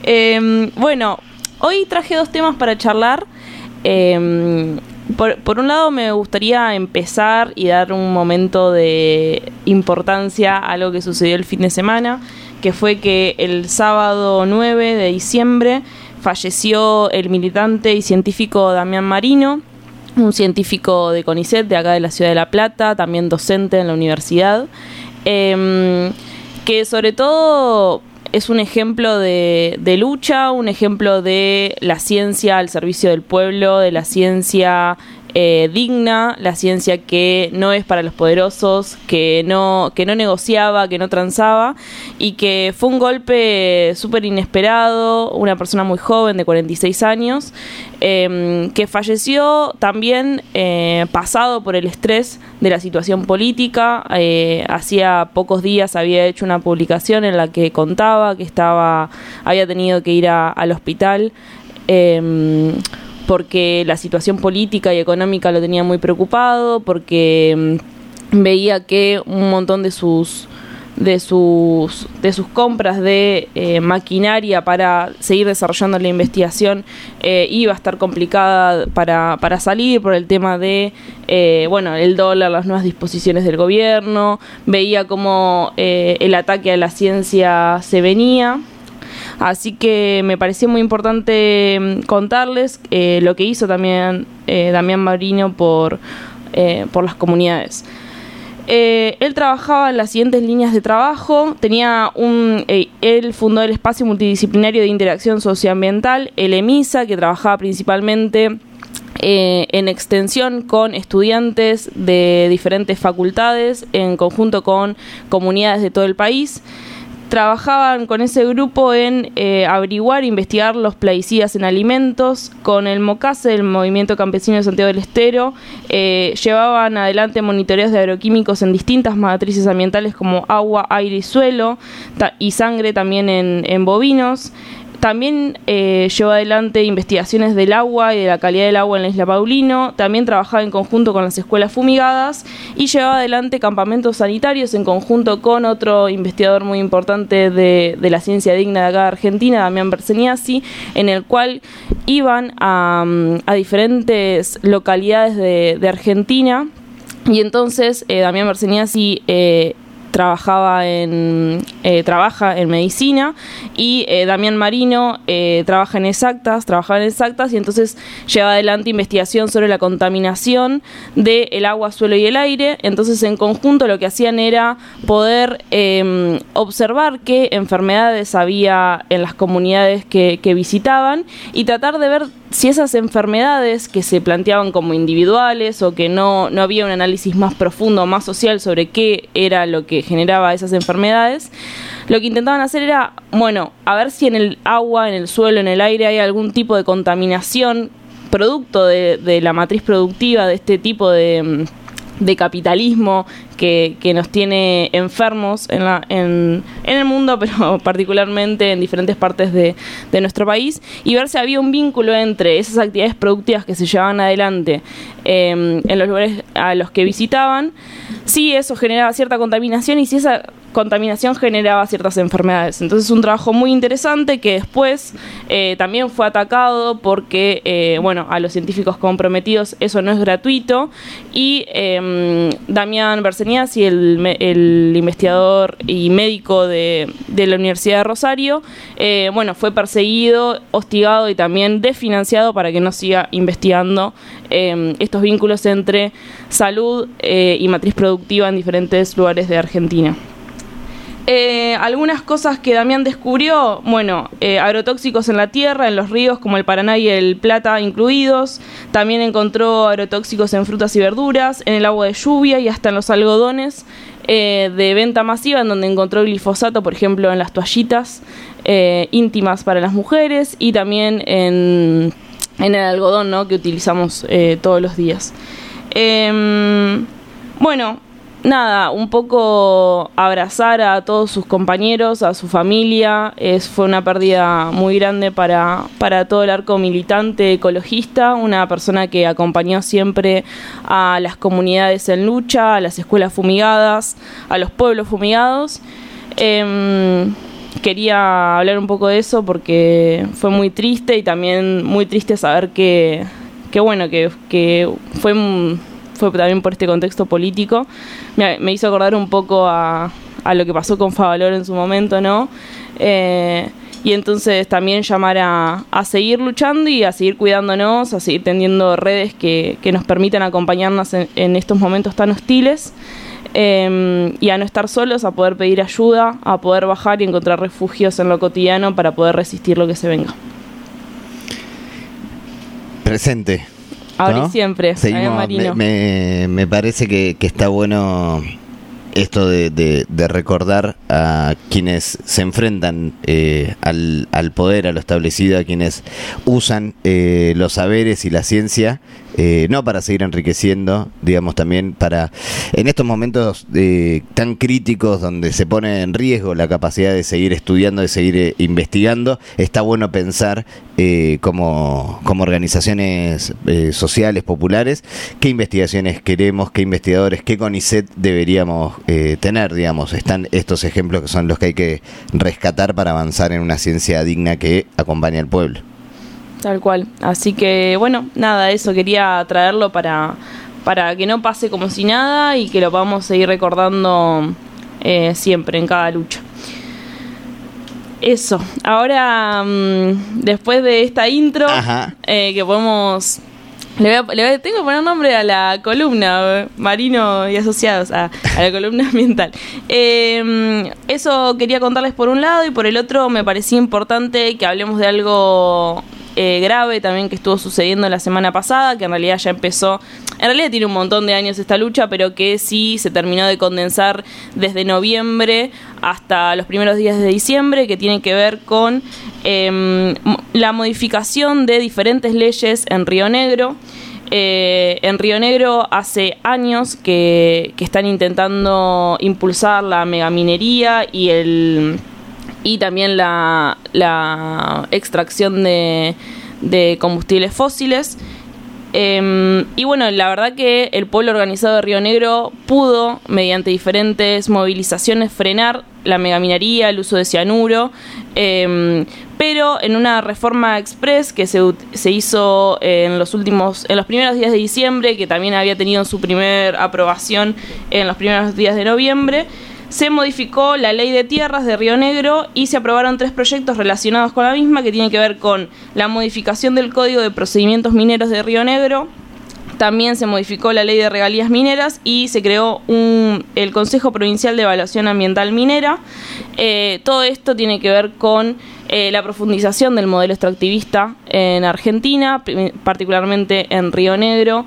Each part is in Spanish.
Bueno, hoy traje dos temas para charlar. Por un lado me gustaría empezar y dar un momento de importancia a algo que sucedió el fin de semana, que fue que el sábado 9 de diciembre falleció el militante y científico Damián Marino, un científico de CONICET de acá de la ciudad de La Plata, también docente en la universidad, que sobre todo es un ejemplo de lucha, un ejemplo de la ciencia al servicio del pueblo, de la ciencia digna, la ciencia que no es para los poderosos, que no negociaba, que no transaba, y que fue un golpe súper inesperado, una persona muy joven de 46 años, que falleció también pasado por el estrés de la situación política. Hacía pocos días había hecho una publicación en la que contaba que había tenido que ir al hospital porque la situación política y económica lo tenía muy preocupado, porque veía que un montón de sus compras de maquinaria para seguir desarrollando la investigación iba a estar complicada para salir por el tema de el dólar, las nuevas disposiciones del gobierno. Veía como el ataque a la ciencia se venía. Así que me pareció muy importante contarles lo que hizo también Damián Marino por las comunidades. Él trabajaba en las siguientes líneas de trabajo. Él fundó el Espacio Multidisciplinario de Interacción Socioambiental, el EMISA, que trabajaba principalmente en extensión con estudiantes de diferentes facultades, en conjunto con comunidades de todo el país. Trabajaban con ese grupo en averiguar e investigar los plaguicidas en alimentos. Con el MOCASE, el Movimiento Campesino de Santiago del Estero, llevaban adelante monitoreos de agroquímicos en distintas matrices ambientales como agua, aire y suelo, y sangre también en bovinos. También llevó adelante investigaciones del agua y de la calidad del agua en la Isla Paulino. También trabajaba en conjunto con las escuelas fumigadas y llevaba adelante campamentos sanitarios en conjunto con otro investigador muy importante de la ciencia digna de acá de Argentina, Damián Berseniasi, en el cual iban a diferentes localidades de Argentina. Y entonces Damián Berseniasi trabaja en medicina, y Damián Marino trabajaba en exactas, y entonces lleva adelante investigación sobre la contaminación del agua, suelo y el aire. Entonces, en conjunto, lo que hacían era poder observar qué enfermedades había en las comunidades que visitaban y tratar de ver si esas enfermedades que se planteaban como individuales o que no había un análisis más profundo, más social sobre qué era lo que generaba esas enfermedades, lo que intentaban hacer era, a ver si en el agua, en el suelo, en el aire hay algún tipo de contaminación producto de la matriz productiva de este tipo de capitalismo que nos tiene enfermos en el mundo, pero particularmente en diferentes partes de nuestro país, y ver si había un vínculo entre esas actividades productivas que se llevaban adelante en los lugares a los que visitaban, si eso generaba cierta contaminación y si esa contaminación generaba ciertas enfermedades. Entonces, un trabajo muy interesante que después también fue atacado porque, a los científicos comprometidos eso no es gratuito, y Damián Berseniasi, el investigador y médico de la Universidad de Rosario, fue perseguido, hostigado y también desfinanciado para que no siga investigando estos vínculos entre salud y matriz productiva en diferentes lugares de Argentina. Algunas cosas que Damián descubrió, agrotóxicos en la tierra, en los ríos como el Paraná y el Plata incluidos. También encontró agrotóxicos en frutas y verduras, en el agua de lluvia y hasta en los algodones de venta masiva, en donde encontró glifosato, por ejemplo, en las toallitas íntimas para las mujeres, y también en el algodón, ¿no?, que utilizamos todos los días. Un poco abrazar a todos sus compañeros, a su familia. Fue una pérdida muy grande para todo el arco militante ecologista, una persona que acompañó siempre a las comunidades en lucha, a las escuelas fumigadas, a los pueblos fumigados. quería hablar un poco de eso porque fue muy triste y también muy triste saber que fue también por este contexto político. Me hizo acordar un poco a lo que pasó con Favaloro en su momento, ¿no? Y entonces también llamar a seguir luchando y a seguir cuidándonos, a seguir tendiendo redes que nos permitan acompañarnos en estos momentos tan hostiles, y a no estar solos, a poder pedir ayuda, a poder bajar y encontrar refugios en lo cotidiano para poder resistir lo que se venga. Presente. Ahora ¿no? y siempre. Seguimos, Marino. me parece que está bueno esto de recordar a quienes se enfrentan al poder, a lo establecido, a quienes usan los saberes y la ciencia, no para seguir enriqueciendo, digamos, también para, en estos momentos tan críticos donde se pone en riesgo la capacidad de seguir estudiando, de seguir investigando, está bueno pensar como organizaciones sociales, populares, qué investigaciones queremos, qué investigadores, qué CONICET deberíamos tener, digamos. Están estos ejemplos que son los que hay que rescatar para avanzar en una ciencia digna que acompañe al pueblo. Tal cual. Así que, bueno, nada, eso quería traerlo para que no pase como si nada y que lo podamos seguir recordando siempre, en cada lucha. Eso. Ahora, después de esta intro, que podemos... tengo que poner nombre a la columna, Marino y Asociados, a la columna ambiental. Eso quería contarles por un lado, y por el otro me parecía importante que hablemos de algo grave también que estuvo sucediendo la semana pasada, que en realidad ya empezó, en realidad tiene un montón de años esta lucha, pero que sí se terminó de condensar desde noviembre hasta los primeros días de diciembre, que tiene que ver con la modificación de diferentes leyes en Río Negro. En Río Negro hace años que están intentando impulsar la megaminería y también la extracción de combustibles fósiles. Y bueno, la verdad que el pueblo organizado de Río Negro pudo, mediante diferentes movilizaciones, frenar la megaminería, el uso de cianuro, pero en una reforma express que se hizo en los primeros días de diciembre, que también había tenido su primer aprobación en los primeros días de noviembre, se modificó la ley de tierras de Río Negro y se aprobaron 3 proyectos relacionados con la misma, que tienen que ver con la modificación del Código de Procedimientos Mineros de Río Negro. También se modificó la ley de regalías mineras y se creó el Consejo Provincial de Evaluación Ambiental Minera. Todo esto tiene que ver con la profundización del modelo extractivista en Argentina, particularmente en Río Negro.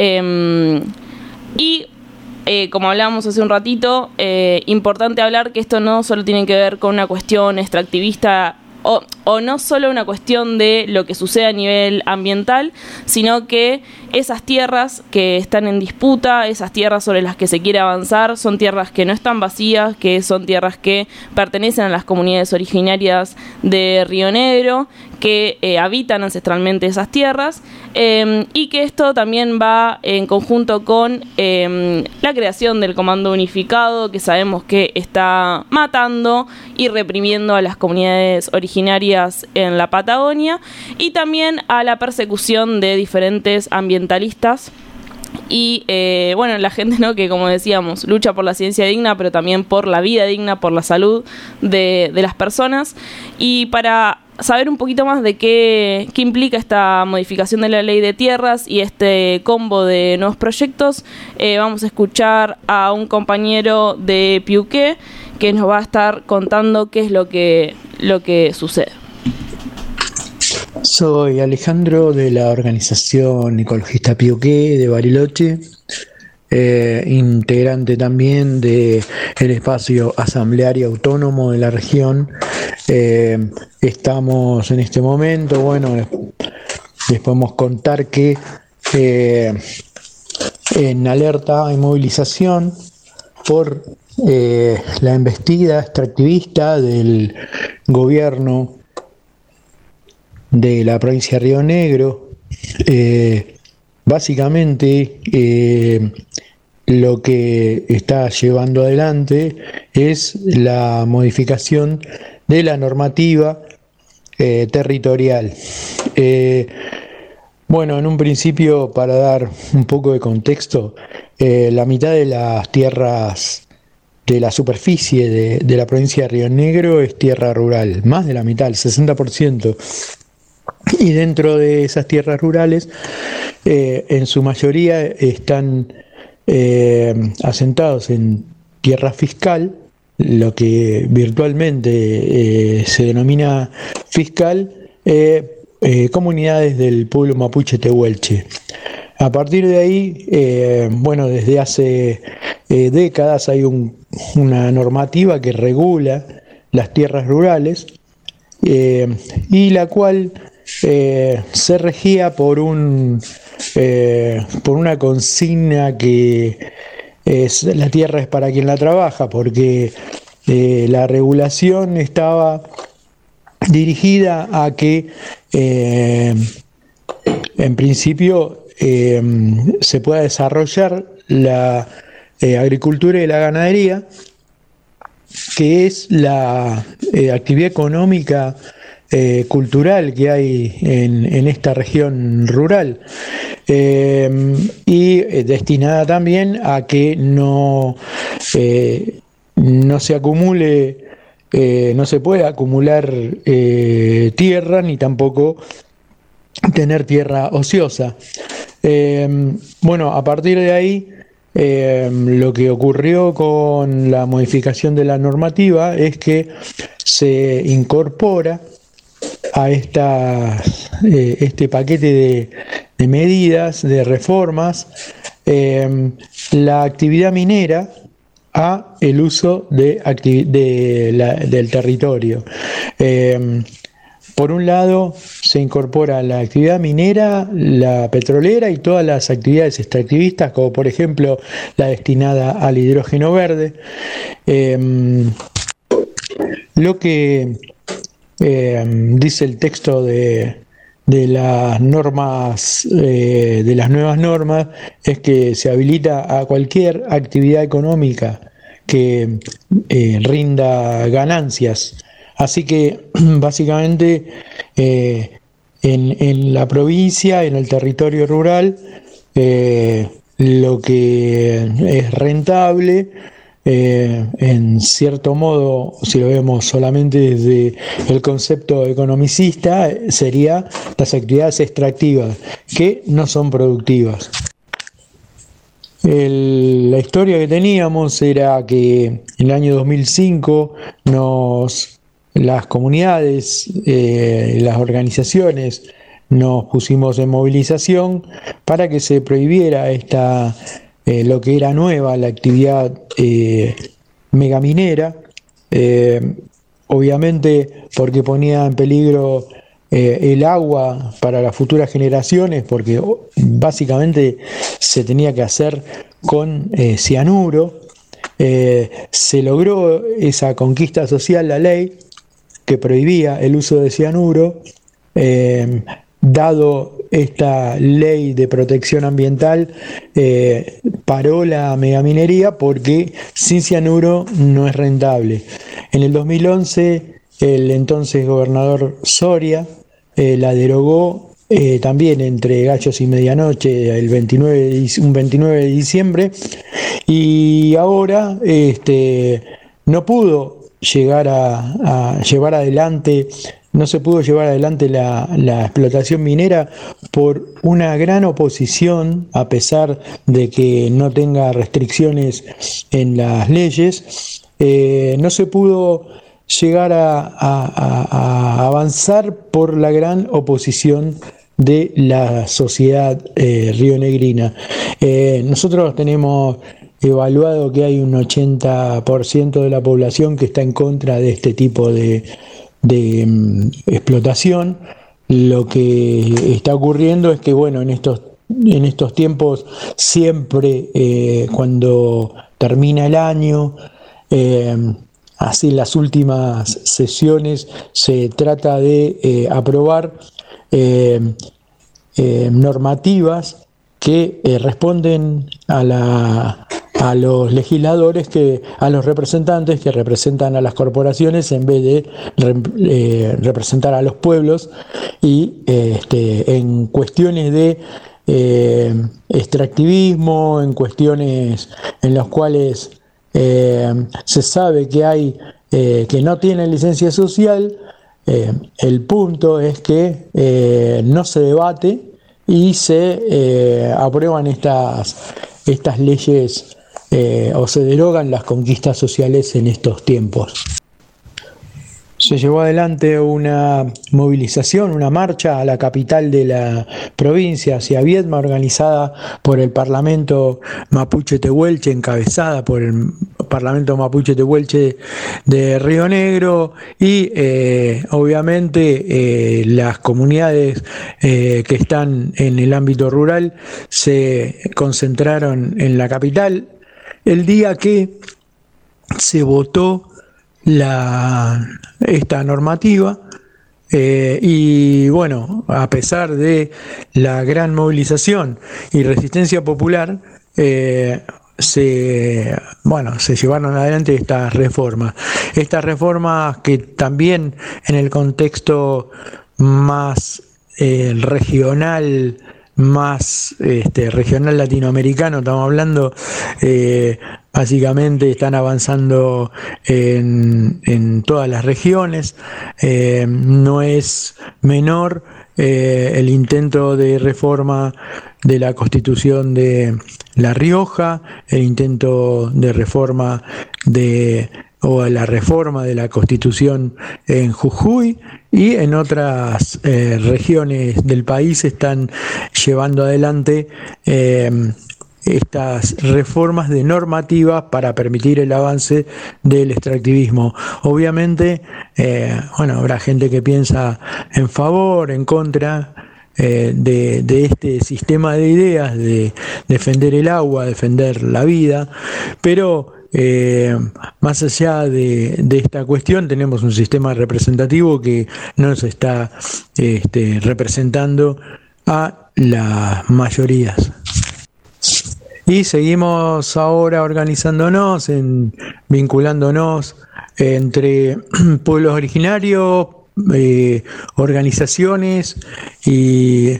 Como hablábamos hace un ratito, importante hablar que esto no solo tiene que ver con una cuestión extractivista o no solo una cuestión de lo que sucede a nivel ambiental, sino que esas tierras que están en disputa, esas tierras sobre las que se quiere avanzar, son tierras que no están vacías, que son tierras que pertenecen a las comunidades originarias de Río Negro, que habitan ancestralmente esas tierras, y que esto también va en conjunto con la creación del Comando Unificado, que sabemos que está matando y reprimiendo a las comunidades originarias en la Patagonia, y también a la persecución de diferentes ambientalistas y la gente, ¿no?, que, como decíamos, lucha por la ciencia digna, pero también por la vida digna, por la salud de las personas. Y para saber un poquito más de qué implica esta modificación de la ley de tierras y este combo de nuevos proyectos, vamos a escuchar a un compañero de Piuqué que nos va a estar contando qué es lo que sucede. Soy Alejandro, de la organización ecologista Piuqué de Bariloche, integrante también del espacio asambleario autónomo de la región. Estamos en este momento, les podemos contar que en alerta y movilización por la embestida extractivista del gobierno de la provincia de Río Negro. Básicamente lo que está llevando adelante es la modificación de la normativa territorial. Bueno, en un principio, para dar un poco de contexto, la mitad de las tierras de la superficie de la provincia de Río Negro es tierra rural, más de la mitad, el 60%. Y dentro de esas tierras rurales, en su mayoría están asentados en tierra fiscal, lo que virtualmente se denomina fiscal, comunidades del pueblo mapuche tehuelche. A partir de ahí, bueno, desde hace décadas hay una normativa que regula las tierras rurales y la cual se regía por una consigna que la tierra es para quien la trabaja, porque la regulación estaba dirigida a que en principio se pueda desarrollar la agricultura y la ganadería, que es la actividad económica cultural que hay en esta región rural, y destinada también a que no se acumule, no se puede acumular tierra ni tampoco tener tierra ociosa. Bueno, a partir de ahí, lo que ocurrió con la modificación de la normativa es que se incorpora a este paquete de medidas, de reformas, la actividad minera a el uso del territorio. Por un lado, se incorpora la actividad minera, la petrolera y todas las actividades extractivistas, como por ejemplo la destinada al hidrógeno verde. Lo que dice el texto de las normas, de las nuevas normas, es que se habilita a cualquier actividad económica que rinda ganancias. Así que básicamente en la provincia, en el territorio rural, lo que es rentable, en cierto modo, si lo vemos solamente desde el concepto economicista, sería las actividades extractivas, que no son productivas. La historia que teníamos era que en el año 2005 las comunidades, las organizaciones, nos pusimos en movilización para que se prohibiera lo que era nueva, la actividad megaminera, obviamente porque ponía en peligro el agua para las futuras generaciones, porque básicamente se tenía que hacer con cianuro. Se logró esa conquista social, la ley que prohibía el uso de cianuro. Dado esta ley de protección ambiental, paró la megaminería porque sin cianuro no es rentable. En el 2011, el entonces gobernador Soria la derogó también entre gallos y medianoche, un 29 de diciembre, y ahora no pudo llegar a llevar adelante. No se pudo llevar adelante la explotación minera por una gran oposición, a pesar de que no tenga restricciones en las leyes. No se pudo llegar a avanzar por la gran oposición de la sociedad rionegrina. Nosotros tenemos evaluado que hay un 80% de la población que está en contra de este tipo de explotación. Lo que está ocurriendo es que, bueno, en estos tiempos siempre, cuando termina el año, así en las últimas sesiones, se trata de aprobar normativas que responden a a los legisladores, a los representantes que representan a las corporaciones en vez de representar a los pueblos, y en cuestiones de extractivismo, en cuestiones en las cuales se sabe que hay que no tienen licencia social, el punto es que no se debate y se aprueban estas leyes o se derogan las conquistas sociales en estos tiempos. Se llevó adelante una movilización, una marcha a la capital de la provincia, hacia Viedma, organizada por el Parlamento Mapuche Tehuelche, encabezada por el Parlamento Mapuche Tehuelche de Río Negro, y obviamente las comunidades que están en el ámbito rural se concentraron en la capital el día que se votó esta normativa, y bueno, a pesar de la gran movilización y resistencia popular, se llevaron adelante estas reformas que también en el contexto más regional, regional latinoamericano, estamos hablando, básicamente están avanzando en todas las regiones. No es menor el intento de reforma de la Constitución de La Rioja, el intento de reforma o la reforma de la Constitución en Jujuy, y en otras regiones del país están llevando adelante estas reformas de normativas para permitir el avance del extractivismo. Obviamente, habrá gente que piensa en favor, en contra de este sistema de ideas de defender el agua, defender la vida, pero más allá de esta cuestión, tenemos un sistema representativo que nos está representando a las mayorías. Y seguimos ahora organizándonos, vinculándonos entre pueblos originarios, organizaciones y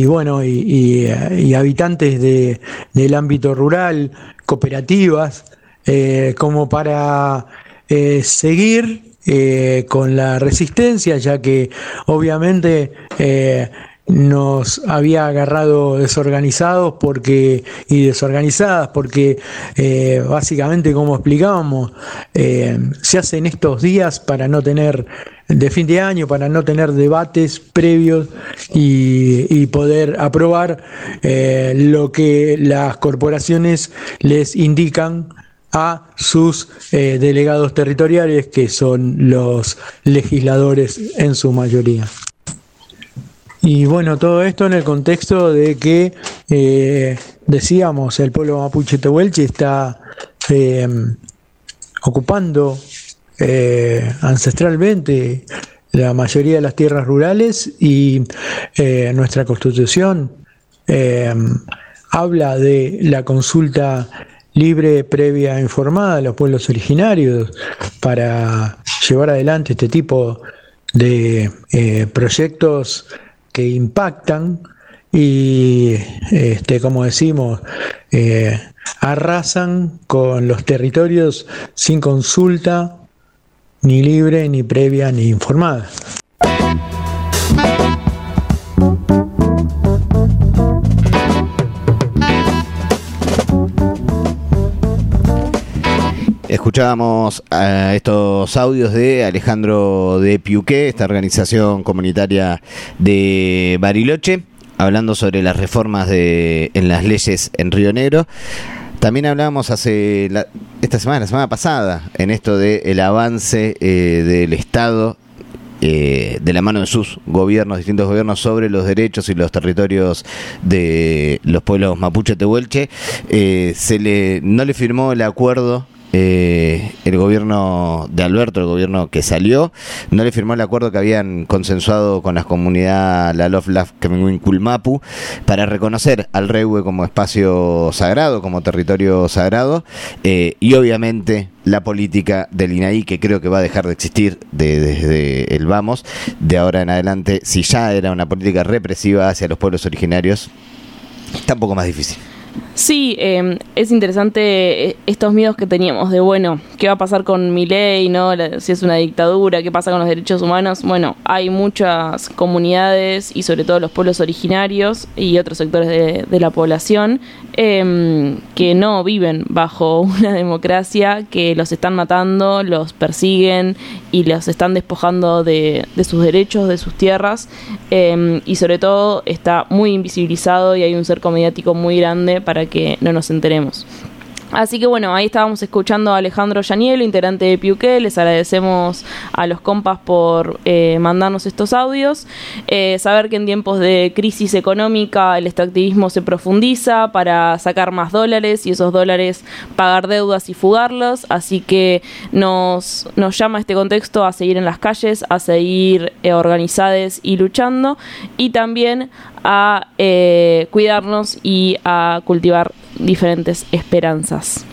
habitantes del ámbito rural, cooperativas, como para seguir con la resistencia, ya que obviamente nos había agarrado desorganizados y desorganizadas porque básicamente, como explicábamos, se hacen estos días para no tener, de fin de año, para no tener debates previos y poder aprobar lo que las corporaciones les indican a sus delegados territoriales, que son los legisladores en su mayoría. Y bueno, todo esto en el contexto de que, decíamos, el pueblo mapuche tehuelche está ocupando ancestralmente la mayoría de las tierras rurales, y nuestra Constitución habla de la consulta libre, previa e informada de los pueblos originarios para llevar adelante este tipo de proyectos que impactan y, como decimos, arrasan con los territorios sin consulta ni libre, ni previa, ni informada. Escuchábamos estos audios de Alejandro de Piuqué, esta organización comunitaria de Bariloche, hablando sobre las reformas en las leyes en Río Negro. También hablábamos la semana pasada, en esto del avance del Estado, de la mano de sus distintos gobiernos, sobre los derechos y los territorios de los pueblos mapuche tehuelche. No le firmó el acuerdo el gobierno de Alberto, el gobierno que salió, no le firmó el acuerdo que habían consensuado con la comunidad Laloflaf Kemenguin-Kulmapu para reconocer al Rehue como espacio sagrado, como territorio sagrado, y obviamente la política del INAI, que creo que va a dejar de existir desde el Vamos, de ahora en adelante. Si ya era una política represiva hacia los pueblos originarios, está un poco más difícil. Sí, es interesante estos miedos que teníamos de, bueno, ¿qué va a pasar con Milei, no? Si es una dictadura, ¿qué pasa con los derechos humanos? Bueno, hay muchas comunidades y sobre todo los pueblos originarios y otros sectores de la población que no viven bajo una democracia, que los están matando, los persiguen y los están despojando de sus derechos, de sus tierras, y sobre todo está muy invisibilizado y hay un cerco mediático muy grande para que no nos enteremos. Así que bueno, ahí estábamos escuchando a Alejandro Yanielo, integrante de Piuqué. Les agradecemos a los compas por mandarnos estos audios. Saber que en tiempos de crisis económica el extractivismo se profundiza para sacar más dólares y esos dólares pagar deudas y fugarlos. Así que nos llama este contexto a seguir en las calles, a seguir organizados y luchando, y también a cuidarnos y a cultivar diferentes esperanzas.